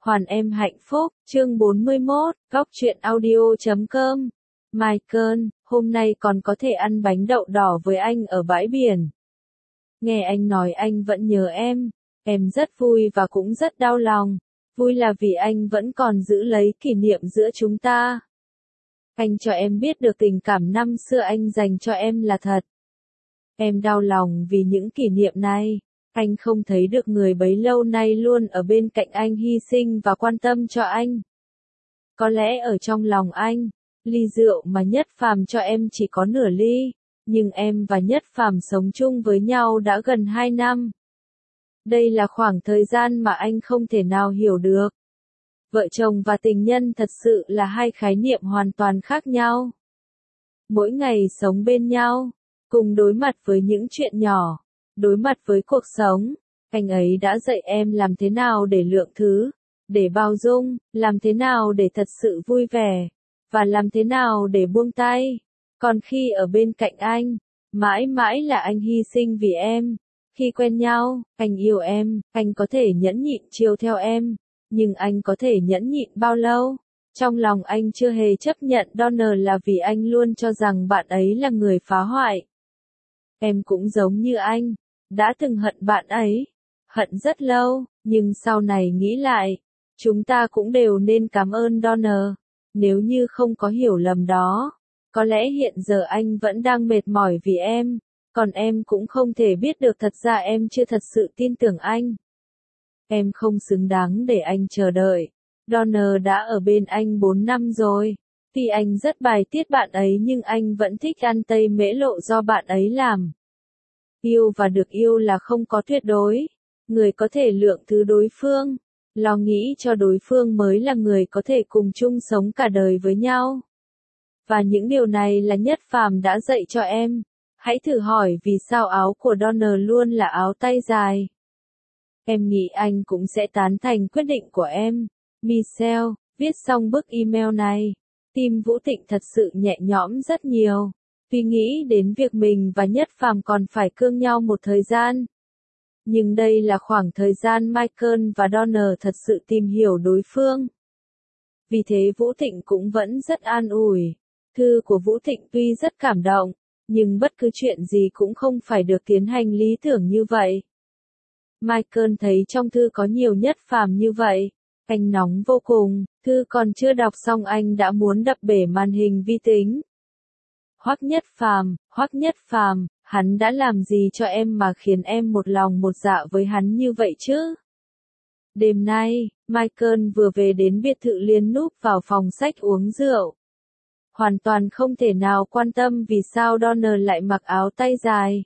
Hoàn em hạnh phúc, chương 41, góc truyện audio.com. Michael, hôm nay còn có thể ăn bánh đậu đỏ với anh ở bãi biển. Nghe anh nói anh vẫn nhớ em rất vui và cũng rất đau lòng. Vui là vì anh vẫn còn giữ lấy kỷ niệm giữa chúng ta. Anh cho em biết được tình cảm năm xưa anh dành cho em là thật. Em đau lòng vì những kỷ niệm này. Anh không thấy được người bấy lâu nay luôn ở bên cạnh anh hy sinh và quan tâm cho anh. Có lẽ ở trong lòng anh, ly rượu mà Nhất Phàm cho em chỉ có nửa ly, nhưng em và Nhất Phàm sống chung với nhau đã gần 2 năm. Đây là khoảng thời gian mà anh không thể nào hiểu được. Vợ chồng và tình nhân thật sự là hai khái niệm hoàn toàn khác nhau. Mỗi ngày sống bên nhau, cùng đối mặt với những chuyện nhỏ, đối mặt với cuộc sống, anh ấy đã dạy em làm thế nào để lượng thứ, để bao dung, làm thế nào để thật sự vui vẻ, và làm thế nào để buông tay. Còn khi ở bên cạnh anh, mãi mãi là anh hy sinh vì em. Khi quen nhau, anh yêu em, anh có thể nhẫn nhịn chiều theo em, nhưng anh có thể nhẫn nhịn bao lâu? Trong lòng anh chưa hề chấp nhận Donner là vì anh luôn cho rằng bạn ấy là người phá hoại. Em cũng giống như anh, đã từng hận bạn ấy, hận rất lâu, nhưng sau này nghĩ lại, chúng ta cũng đều nên cảm ơn Donner. Nếu như không có hiểu lầm đó, có lẽ hiện giờ anh vẫn đang mệt mỏi vì em, còn em cũng không thể biết được thật ra em chưa thật sự tin tưởng anh. Em không xứng đáng để anh chờ đợi. Donner đã ở bên anh 4 năm rồi. Tuy anh rất bài tiết bạn ấy nhưng anh vẫn thích ăn tây mễ lộ do bạn ấy làm. Yêu và được yêu là không có tuyệt đối. Người có thể lượng thứ đối phương, lo nghĩ cho đối phương mới là người có thể cùng chung sống cả đời với nhau. Và những điều này là Nhất Phàm đã dạy cho em. Hãy thử hỏi vì sao áo của Donner luôn là áo tay dài. Em nghĩ anh cũng sẽ tán thành quyết định của em. Michelle, viết xong bức email này, tim Vũ Thịnh thật sự nhẹ nhõm rất nhiều. Vì nghĩ đến việc mình và Nhất Phàm còn phải cương nhau một thời gian. Nhưng đây là khoảng thời gian Michael và Donner thật sự tìm hiểu đối phương. Vì thế Vũ Thịnh cũng vẫn rất an ủi. Thư của Vũ Thịnh tuy rất cảm động, nhưng bất cứ chuyện gì cũng không phải được tiến hành lý tưởng như vậy. Michael thấy trong thư có nhiều Nhất Phàm như vậy. Anh nóng vô cùng, thư còn chưa đọc xong anh đã muốn đập bể màn hình vi tính. Hoắc Nhất Phàm, hắn đã làm gì cho em mà khiến em một lòng một dạ với hắn như vậy chứ? Đêm nay, Michael vừa về đến biệt thự liền núp vào phòng sách uống rượu. Hoàn toàn không thể nào quan tâm vì sao Donner lại mặc áo tay dài.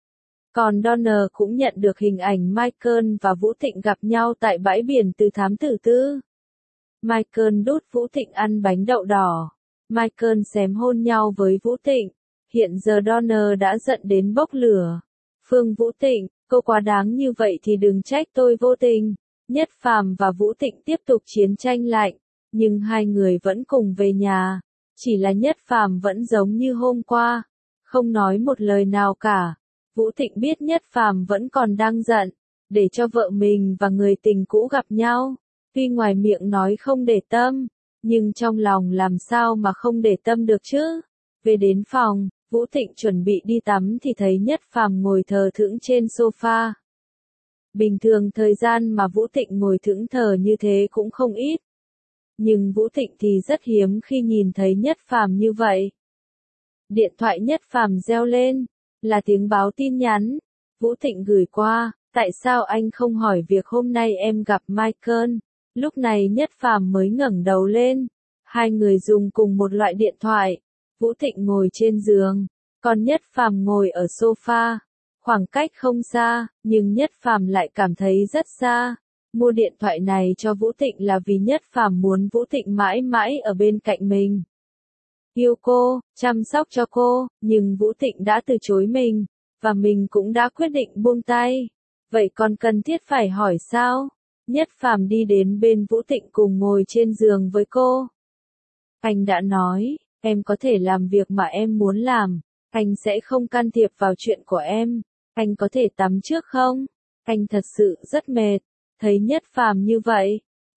Còn Donner cũng nhận được hình ảnh Michael và Vũ Thịnh gặp nhau tại bãi biển từ thám tử tư. Michael đút Vũ Thịnh ăn bánh đậu đỏ. Michael xém hôn nhau với Vũ Thịnh. Hiện giờ Donner đã giận đến bốc lửa. Phương Vũ Thịnh, cô quá đáng như vậy thì đừng trách tôi vô tình. Nhất Phàm và Vũ Thịnh tiếp tục chiến tranh lạnh, nhưng hai người vẫn cùng về nhà. Chỉ là Nhất Phàm vẫn giống như hôm qua, không nói một lời nào cả. Vũ Thịnh biết Nhất Phàm vẫn còn đang giận, để cho vợ mình và người tình cũ gặp nhau. Tuy ngoài miệng nói không để tâm, nhưng trong lòng làm sao mà không để tâm được chứ. Về đến phòng, Vũ Thịnh chuẩn bị đi tắm thì thấy Nhất Phàm ngồi thờ thững trên sofa. Bình thường thời gian mà Vũ Thịnh ngồi thững thờ như thế cũng không ít. Nhưng Vũ Thịnh thì rất hiếm khi nhìn thấy Nhất Phàm như vậy. Điện thoại Nhất Phàm reo lên, là tiếng báo tin nhắn. Vũ Thịnh gửi qua, tại sao anh không hỏi việc hôm nay em gặp Michael? Lúc này Nhất Phàm mới ngẩng đầu lên. Hai người dùng cùng một loại điện thoại. Vũ Thịnh ngồi trên giường, còn Nhất Phàm ngồi ở sofa. Khoảng cách không xa, nhưng Nhất Phàm lại cảm thấy rất xa. Mua điện thoại này cho Vũ Thịnh là vì Nhất Phàm muốn Vũ Thịnh mãi mãi ở bên cạnh mình. Yêu cô, chăm sóc cho cô, nhưng Vũ Thịnh đã từ chối mình, và mình cũng đã quyết định buông tay. Vậy còn cần thiết phải hỏi sao? Nhất Phàm đi đến bên Vũ Thịnh cùng ngồi trên giường với cô. Anh đã nói, em có thể làm việc mà em muốn làm, anh sẽ không can thiệp vào chuyện của em. Anh có thể tắm trước không? Anh thật sự rất mệt. Thấy Nhất Phàm như vậy,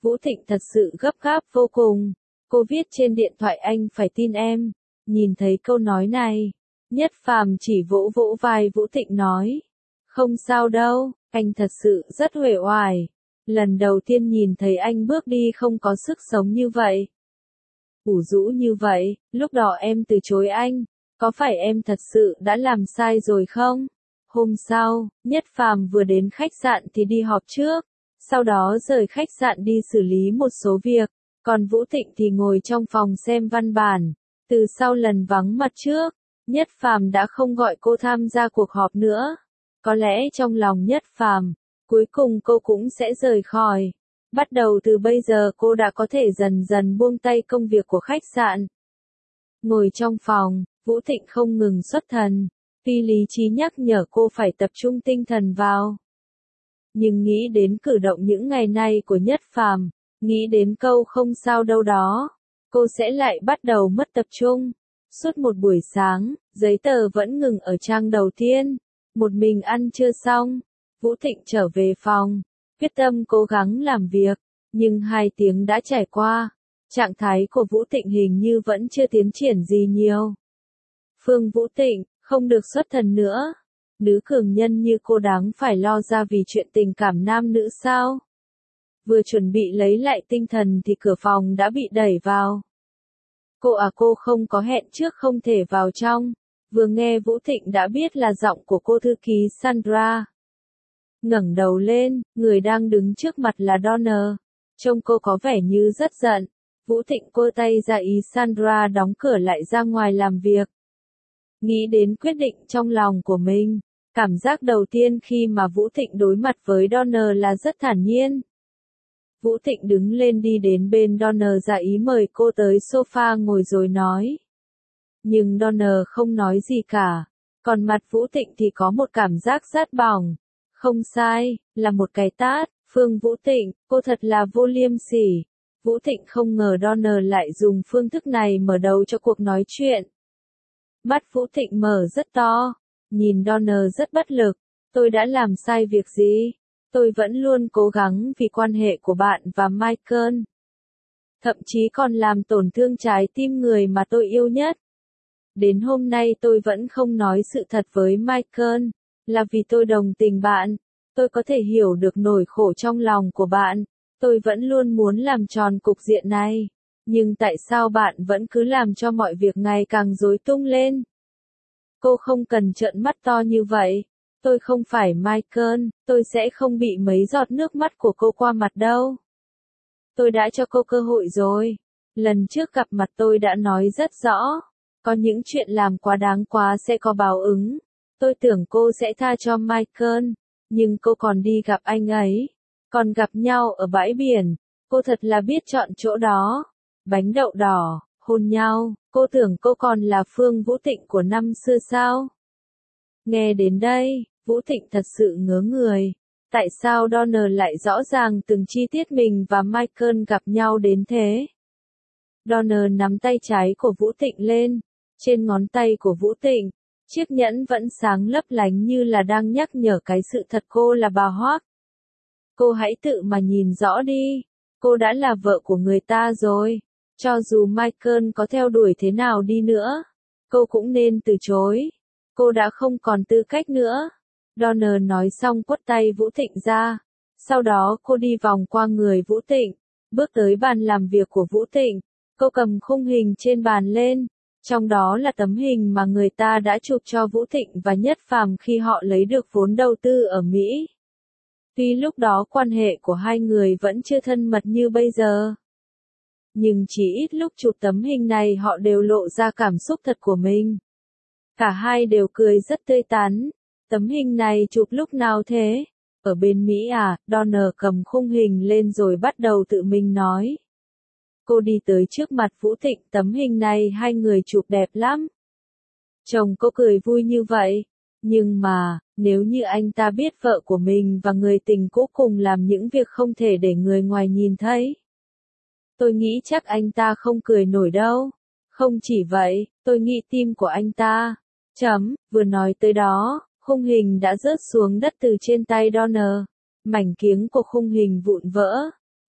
Vũ Thịnh thật sự gấp gáp vô cùng. Cô viết trên điện thoại anh phải tin em. Nhìn thấy câu nói này, Nhất Phàm chỉ vỗ vỗ vai Vũ Thịnh nói. Không sao đâu, anh thật sự rất uể oải. Lần đầu tiên nhìn thấy anh bước đi không có sức sống như vậy. Ủ rũ như vậy, lúc đó em từ chối anh. Có phải em thật sự đã làm sai rồi không? Hôm sau, Nhất Phàm vừa đến khách sạn thì đi họp trước. Sau đó rời khách sạn đi xử lý một số việc. Còn Vũ Thịnh thì ngồi trong phòng xem văn bản. Từ sau lần vắng mặt trước, Nhất Phàm đã không gọi cô tham gia cuộc họp nữa. Có lẽ trong lòng Nhất Phàm, cuối cùng cô cũng sẽ rời khỏi. Bắt đầu từ bây giờ cô đã có thể dần dần buông tay công việc của khách sạn. Ngồi trong phòng, Vũ Thịnh không ngừng xuất thần. Tuy lý trí nhắc nhở cô phải tập trung tinh thần vào. Nhưng nghĩ đến cử động những ngày nay của Nhất Phàm, nghĩ đến câu không sao đâu đó, cô sẽ lại bắt đầu mất tập trung. Suốt một buổi sáng, giấy tờ vẫn ngừng ở trang đầu tiên. Một mình ăn chưa xong, Vũ Thịnh trở về phòng, quyết tâm cố gắng làm việc, nhưng 2 tiếng đã trải qua, trạng thái của Vũ Thịnh hình như vẫn chưa tiến triển gì nhiều. Phương Vũ Thịnh, không được xuất thần nữa. Nữ cường nhân như cô đáng phải lo ra vì chuyện tình cảm nam nữ sao? Vừa chuẩn bị lấy lại tinh thần thì cửa phòng đã bị đẩy vào. Cô không có hẹn trước không thể vào trong. Vừa nghe Vũ Thịnh đã biết là giọng của cô thư ký Sandra. Ngẩng đầu lên, người đang đứng trước mặt là Donner. Trông cô có vẻ như rất giận. Vũ Thịnh cô tay ra ý Sandra đóng cửa lại ra ngoài làm việc. Nghĩ đến quyết định trong lòng của mình, cảm giác đầu tiên khi mà Vũ Thịnh đối mặt với Donner là rất thản nhiên. Vũ Thịnh đứng lên đi đến bên Donner ra ý mời cô tới sofa ngồi rồi nói. Nhưng Donner không nói gì cả, còn mặt Vũ Thịnh thì có một cảm giác rát bỏng. Không sai, là một cái tát. Phương Vũ Thịnh, cô thật là vô liêm sỉ. Vũ Thịnh không ngờ Donner lại dùng phương thức này mở đầu cho cuộc nói chuyện. Mắt Vũ Thịnh mở rất to, nhìn Donner rất bất lực. Tôi đã làm sai việc gì? Tôi vẫn luôn cố gắng vì quan hệ của bạn và Michael. Thậm chí còn làm tổn thương trái tim người mà tôi yêu nhất. Đến hôm nay tôi vẫn không nói sự thật với Michael, là vì tôi đồng tình bạn. Tôi có thể hiểu được nỗi khổ trong lòng của bạn. Tôi vẫn luôn muốn làm tròn cục diện này. Nhưng tại sao bạn vẫn cứ làm cho mọi việc ngày càng rối tung lên? Cô không cần trợn mắt to như vậy. Tôi không phải Michael, tôi sẽ không bị mấy giọt nước mắt của cô qua mặt đâu. Tôi đã cho cô cơ hội rồi. Lần trước gặp mặt tôi đã nói rất rõ. Có những chuyện làm quá đáng quá sẽ có báo ứng. Tôi tưởng cô sẽ tha cho Michael. Nhưng cô còn đi gặp anh ấy. Còn gặp nhau ở bãi biển. Cô thật là biết chọn chỗ đó. Bánh đậu đỏ, hôn nhau. Cô tưởng cô còn là Phương Vũ Thịnh của năm xưa sao? Nghe đến đây, Vũ Thịnh thật sự ngớ người. Tại sao Donner lại rõ ràng từng chi tiết mình và Michael gặp nhau đến thế? Donner nắm tay trái của Vũ Thịnh lên. Trên ngón tay của Vũ Thịnh, chiếc nhẫn vẫn sáng lấp lánh như là đang nhắc nhở cái sự thật cô là bà Hoác. Cô hãy tự mà nhìn rõ đi. Cô đã là vợ của người ta rồi. Cho dù Michael có theo đuổi thế nào đi nữa, cô cũng nên từ chối. Cô đã không còn tư cách nữa. Donner nói xong quất tay Vũ Thịnh ra. Sau đó cô đi vòng qua người Vũ Thịnh, bước tới bàn làm việc của Vũ Thịnh. Cô cầm khung hình trên bàn lên. Trong đó là tấm hình mà người ta đã chụp cho Vũ Thịnh và Nhất Phàm khi họ lấy được vốn đầu tư ở Mỹ. Tuy lúc đó quan hệ của hai người vẫn chưa thân mật như bây giờ. Nhưng chỉ ít lúc chụp tấm hình này họ đều lộ ra cảm xúc thật của mình. Cả hai đều cười rất tươi tắn. Tấm hình này chụp lúc nào thế? Ở bên Mỹ à? Donner cầm khung hình lên rồi bắt đầu tự mình nói. Cô đi tới trước mặt Vũ Thịnh, tấm hình này hai người chụp đẹp lắm. Chồng cô cười vui như vậy. Nhưng mà, nếu như anh ta biết vợ của mình và người tình cũ cùng làm những việc không thể để người ngoài nhìn thấy. Tôi nghĩ chắc anh ta không cười nổi đâu. Không chỉ vậy, tôi nghĩ tim của anh ta. Vừa nói tới đó, khung hình đã rớt xuống đất từ trên tay Donner. Mảnh kiếng của khung hình vụn vỡ.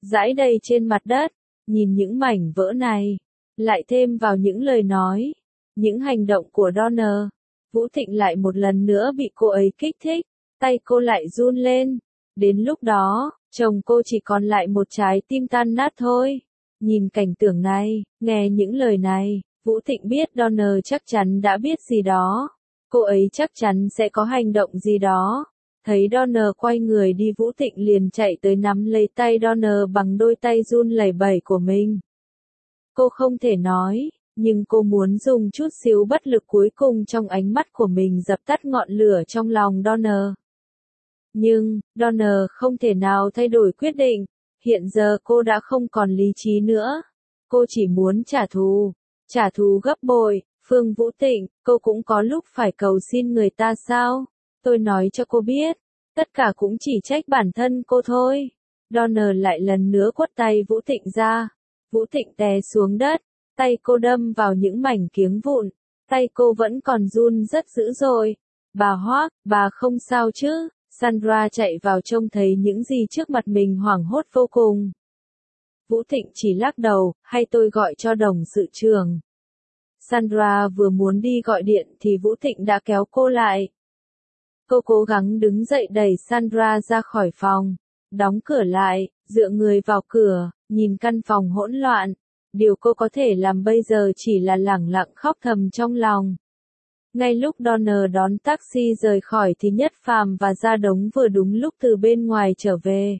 rải đầy trên mặt đất. Nhìn những mảnh vỡ này, lại thêm vào những lời nói, những hành động của Donner, Vũ Thịnh lại một lần nữa bị cô ấy kích thích, tay cô lại run lên. Đến lúc đó, chồng cô chỉ còn lại một trái tim tan nát thôi. Nhìn cảnh tượng này, nghe những lời này, Vũ Thịnh biết Donner chắc chắn đã biết gì đó. Cô ấy chắc chắn sẽ có hành động gì đó. Thấy Donner quay người đi, Vũ Thịnh liền chạy tới nắm lấy tay Donner bằng đôi tay run lẩy bẩy của mình. Cô không thể nói, nhưng cô muốn dùng chút xíu bất lực cuối cùng trong ánh mắt của mình dập tắt ngọn lửa trong lòng Donner. Nhưng, Donner không thể nào thay đổi quyết định, hiện giờ cô đã không còn lý trí nữa. Cô chỉ muốn trả thù gấp bội. Phương Vũ Thịnh, cô cũng có lúc phải cầu xin người ta sao? Tôi nói cho cô biết, tất cả cũng chỉ trách bản thân cô thôi. Donner lại lần nữa quất tay Vũ Thịnh ra. Vũ Thịnh té xuống đất, tay cô đâm vào những mảnh kiếng vụn, tay cô vẫn còn run rất dữ dội. Bà Hoác, bà không sao chứ? Sandra chạy vào trông thấy những gì trước mặt mình hoảng hốt vô cùng. Vũ Thịnh chỉ lắc đầu, hay tôi gọi cho đồng sự trưởng. Sandra vừa muốn đi gọi điện thì Vũ Thịnh đã kéo cô lại. Cô cố gắng đứng dậy đẩy Sandra ra khỏi phòng, đóng cửa lại, dựa người vào cửa, nhìn căn phòng hỗn loạn. Điều cô có thể làm bây giờ chỉ là lẳng lặng khóc thầm trong lòng. Ngay lúc Donner đón taxi rời khỏi thì Nhất Phàm và Gia Đống vừa đúng lúc từ bên ngoài trở về.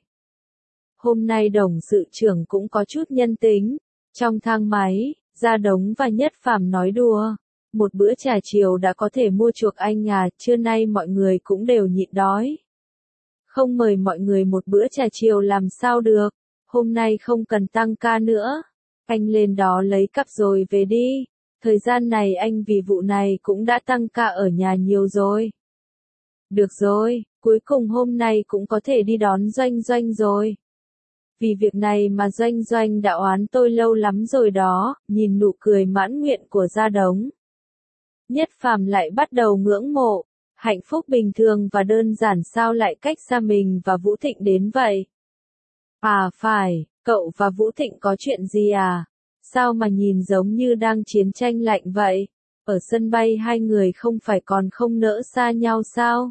Hôm nay đồng sự trưởng cũng có chút nhân tính. Trong thang máy, Gia Đống và Nhất Phàm nói đùa. Một bữa trà chiều đã có thể mua chuộc anh à, trưa nay mọi người cũng đều nhịn đói. Không mời mọi người một bữa trà chiều làm sao được, hôm nay không cần tăng ca nữa. Anh lên đó lấy cặp rồi về đi. Thời gian này anh vì vụ này cũng đã tăng ca ở nhà nhiều rồi. Được rồi, cuối cùng hôm nay cũng có thể đi đón Doanh Doanh rồi. Vì việc này mà Doanh Doanh đã oán tôi lâu lắm rồi đó, nhìn nụ cười mãn nguyện của Gia Đống. Nhất Phàm lại bắt đầu ngưỡng mộ, hạnh phúc bình thường và đơn giản sao lại cách xa mình và Vũ Thịnh đến vậy? À phải, cậu và Vũ Thịnh có chuyện gì à? Sao mà nhìn giống như đang chiến tranh lạnh vậy? Ở sân bay hai người không phải còn không nỡ xa nhau sao?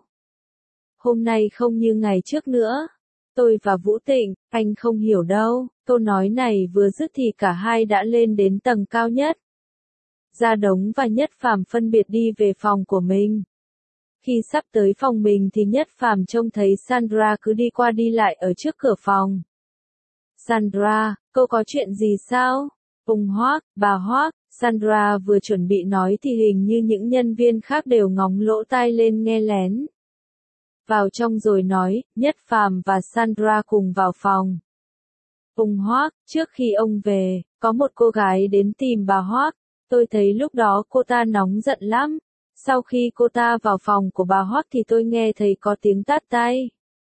Hôm nay không như ngày trước nữa. Tôi và Vũ Thịnh, anh không hiểu đâu. Câu nói này vừa dứt thì cả hai đã lên đến tầng cao nhất. Gia Đống và Nhất Phàm phân biệt đi về phòng của mình. Khi sắp tới phòng mình thì Nhất Phàm trông thấy Sandra cứ đi qua đi lại ở trước cửa phòng. Sandra, cô có chuyện gì sao? Ông Hoác, bà Hoác, Sandra vừa chuẩn bị nói thì hình như những nhân viên khác đều ngóng lỗ tai lên nghe lén. Vào trong rồi nói, Nhất Phàm và Sandra cùng vào phòng. Ông Hoác, trước khi ông về, có một cô gái đến tìm bà Hoác. Tôi thấy lúc đó cô ta nóng giận lắm. Sau khi cô ta vào phòng của bà Hoác thì tôi nghe thấy có tiếng tát tay.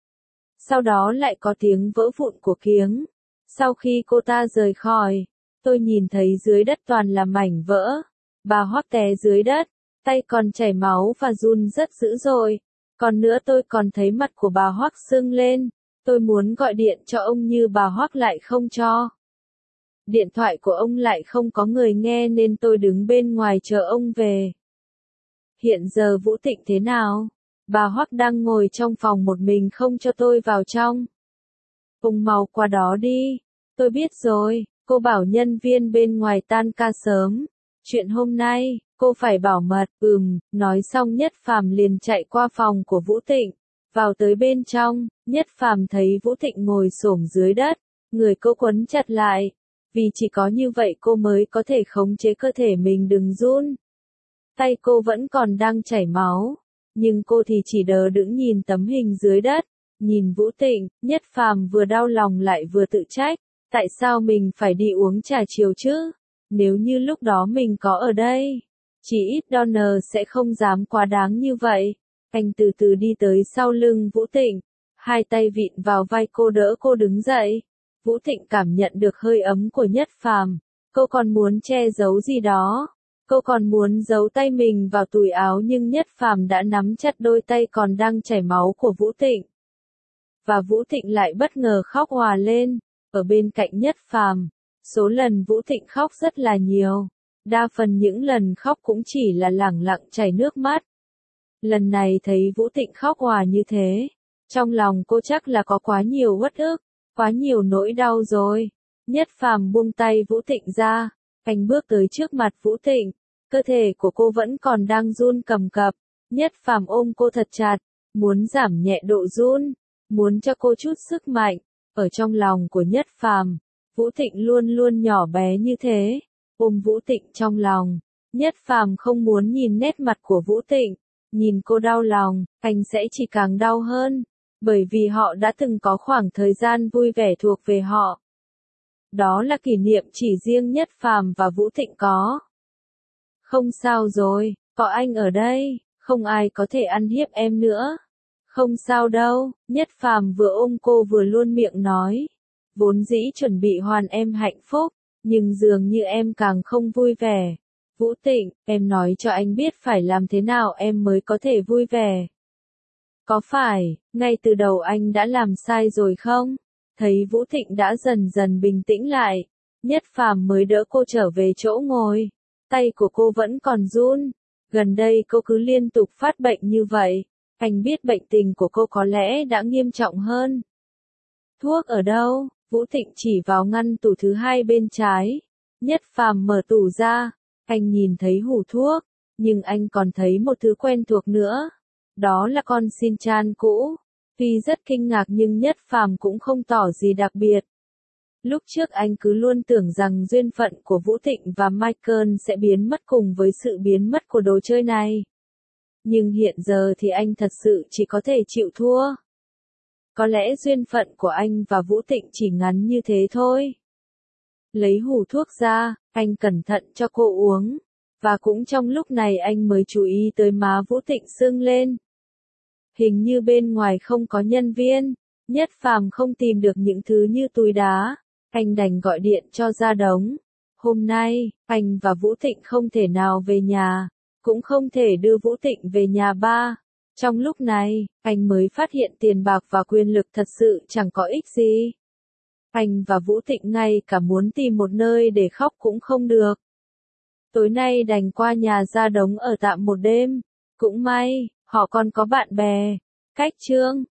Sau đó lại có tiếng vỡ vụn của kiếng. Sau khi cô ta rời khỏi, tôi nhìn thấy dưới đất toàn là mảnh vỡ. Bà Hoác té dưới đất, tay còn chảy máu và run rất dữ dội. Còn nữa tôi còn thấy mặt của bà Hoác sưng lên. Tôi muốn gọi điện cho ông như bà Hoác lại không cho. Điện thoại của ông lại không có người nghe nên tôi đứng bên ngoài chờ ông về. Hiện giờ Vũ Thịnh thế nào? Bà Hoác đang ngồi trong phòng một mình không cho tôi vào trong. Ông mau qua đó đi. Tôi biết rồi, cô bảo nhân viên bên ngoài tan ca sớm. Chuyện hôm nay, cô phải bảo mật. Nói xong Nhất Phàm liền chạy qua phòng của Vũ Thịnh. Vào tới bên trong, Nhất Phàm thấy Vũ Thịnh ngồi xổm dưới đất. Người cô quấn chặt lại. Vì chỉ có như vậy cô mới có thể khống chế cơ thể mình đừng run. Tay cô vẫn còn đang chảy máu. Nhưng cô thì chỉ đờ đẫn nhìn tấm hình dưới đất. Nhìn Vũ Thịnh, Nhất Phàm vừa đau lòng lại vừa tự trách. Tại sao mình phải đi uống trà chiều chứ? Nếu như lúc đó mình có ở đây, chỉ ít Donner sẽ không dám quá đáng như vậy. Anh từ từ đi tới sau lưng Vũ Thịnh. Hai tay vịn vào vai cô đỡ cô đứng dậy. Vũ Thịnh cảm nhận được hơi ấm của Nhất Phàm. Cô còn muốn che giấu gì đó. Cô còn muốn giấu tay mình vào túi áo nhưng Nhất Phàm đã nắm chặt đôi tay còn đang chảy máu của Vũ Thịnh. Và Vũ Thịnh lại bất ngờ khóc òa lên. ở bên cạnh Nhất Phàm. Số lần Vũ Thịnh khóc rất là nhiều. Đa phần những lần khóc cũng chỉ là lẳng lặng chảy nước mắt. Lần này thấy Vũ Thịnh khóc òa như thế, trong lòng cô chắc là có quá nhiều uất ức, quá nhiều nỗi đau rồi. Nhất Phàm buông tay Vũ Thịnh ra, anh bước tới trước mặt Vũ Thịnh, cơ thể của cô vẫn còn đang run cầm cập. Nhất Phàm ôm cô thật chặt, muốn giảm nhẹ độ run, muốn cho cô chút sức mạnh. Ở trong lòng của Nhất Phàm, Vũ Thịnh luôn luôn nhỏ bé như thế. Ôm Vũ Thịnh trong lòng, Nhất Phàm không muốn nhìn nét mặt của Vũ Thịnh, nhìn cô đau lòng, anh sẽ chỉ càng đau hơn, bởi vì họ đã từng có khoảng thời gian vui vẻ thuộc về họ. Đó là kỷ niệm chỉ riêng Nhất Phàm và Vũ Thịnh có. Không sao rồi, có anh ở đây, không ai có thể ăn hiếp em nữa. Không sao đâu, Nhất Phàm vừa ôm cô vừa luôn miệng nói. Vốn dĩ chuẩn bị hoàn em hạnh phúc, nhưng dường như em càng không vui vẻ. Vũ Thịnh, em nói cho anh biết phải làm thế nào em mới có thể vui vẻ. Có phải, ngay từ đầu anh đã làm sai rồi không? Thấy Vũ Thịnh đã dần dần bình tĩnh lại, Nhất Phàm mới đỡ cô trở về chỗ ngồi. Tay của cô vẫn còn run. Gần đây cô cứ liên tục phát bệnh như vậy. Anh biết bệnh tình của cô có lẽ đã nghiêm trọng hơn. Thuốc ở đâu? Vũ Thịnh chỉ vào ngăn tủ thứ hai bên trái. Nhất Phàm mở tủ ra. Anh nhìn thấy hũ thuốc, nhưng anh còn thấy một thứ quen thuộc nữa. Đó là con xin chan cũ. Tuy rất kinh ngạc nhưng Nhất Phàm cũng không tỏ gì đặc biệt. Lúc trước anh cứ luôn tưởng rằng duyên phận của Vũ Thịnh và Michael sẽ biến mất cùng với sự biến mất của đồ chơi này. Nhưng hiện giờ thì anh thật sự chỉ có thể chịu thua. Có lẽ duyên phận của anh và Vũ Thịnh chỉ ngắn như thế thôi. Lấy hũ thuốc ra, anh cẩn thận cho cô uống. Và cũng trong lúc này anh mới chú ý tới má Vũ Thịnh sưng lên. Hình như bên ngoài không có nhân viên. Nhất Phàm không tìm được những thứ như túi đá. Anh đành gọi điện cho Gia Đống. Hôm nay, anh và Vũ Thịnh không thể nào về nhà. Cũng không thể đưa Vũ Thịnh về nhà ba. Trong lúc này, anh mới phát hiện tiền bạc và quyền lực thật sự chẳng có ích gì. Anh và Vũ Thịnh ngay cả muốn tìm một nơi để khóc cũng không được. Tối nay đành qua nhà Gia Đống ở tạm một đêm. Cũng may, họ còn có bạn bè. Cách Trương